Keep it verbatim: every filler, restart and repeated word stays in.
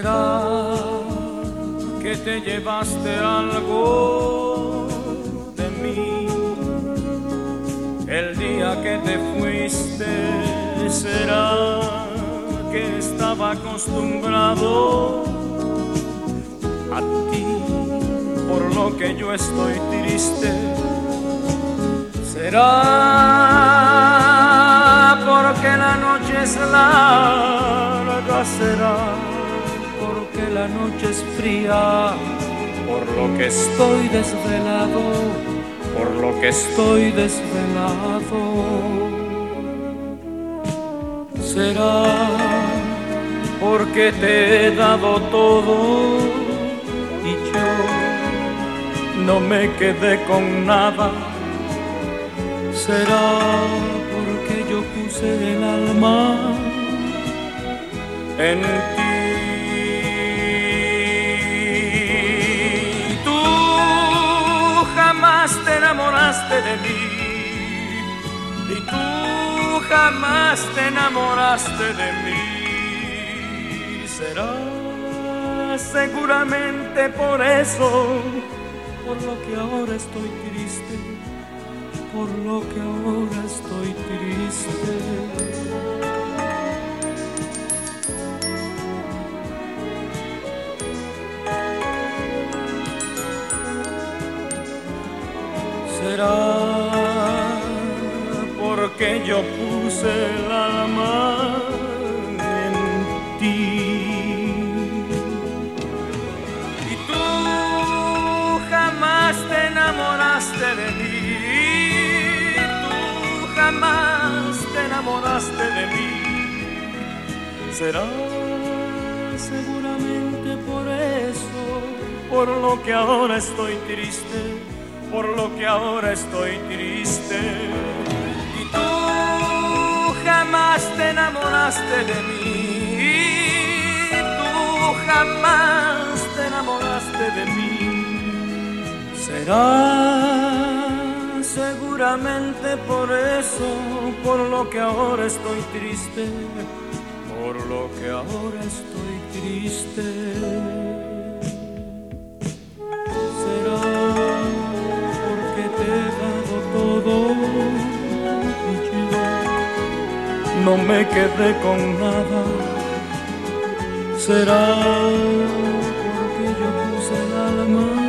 ¿Será que te llevaste algo de mí? El día que te fuiste, ¿será que estaba acostumbrado a ti? Por lo que yo estoy triste. ¿Será porque la noche es larga? ¿Será porque la noche es fría? Por lo que estoy desvelado, por lo que estoy desvelado. ¿Será porque te he dado todo y yo no me quedé con nada? ¿Será porque yo puse el alma en ti? Tú jamás te enamoraste de mí y tú jamás te enamoraste de mí. ¿Será seguramente por eso, por lo que ahora estoy triste? Por lo que ahora estoy triste. ¿Será porque yo puse el alma en ti? Y tú jamás te enamoraste de mí. Jamás te enamoraste de mí. Será seguramente por eso, por lo que ahora estoy triste, por lo que ahora estoy triste. Y tú jamás te enamoraste de mí, tú jamás te enamoraste de mí. Será seguramente por eso, por lo que ahora estoy triste, por lo que ahora estoy triste. Será porque te he dado todo y yo no me quedé con nada. Será porque yo puse el alma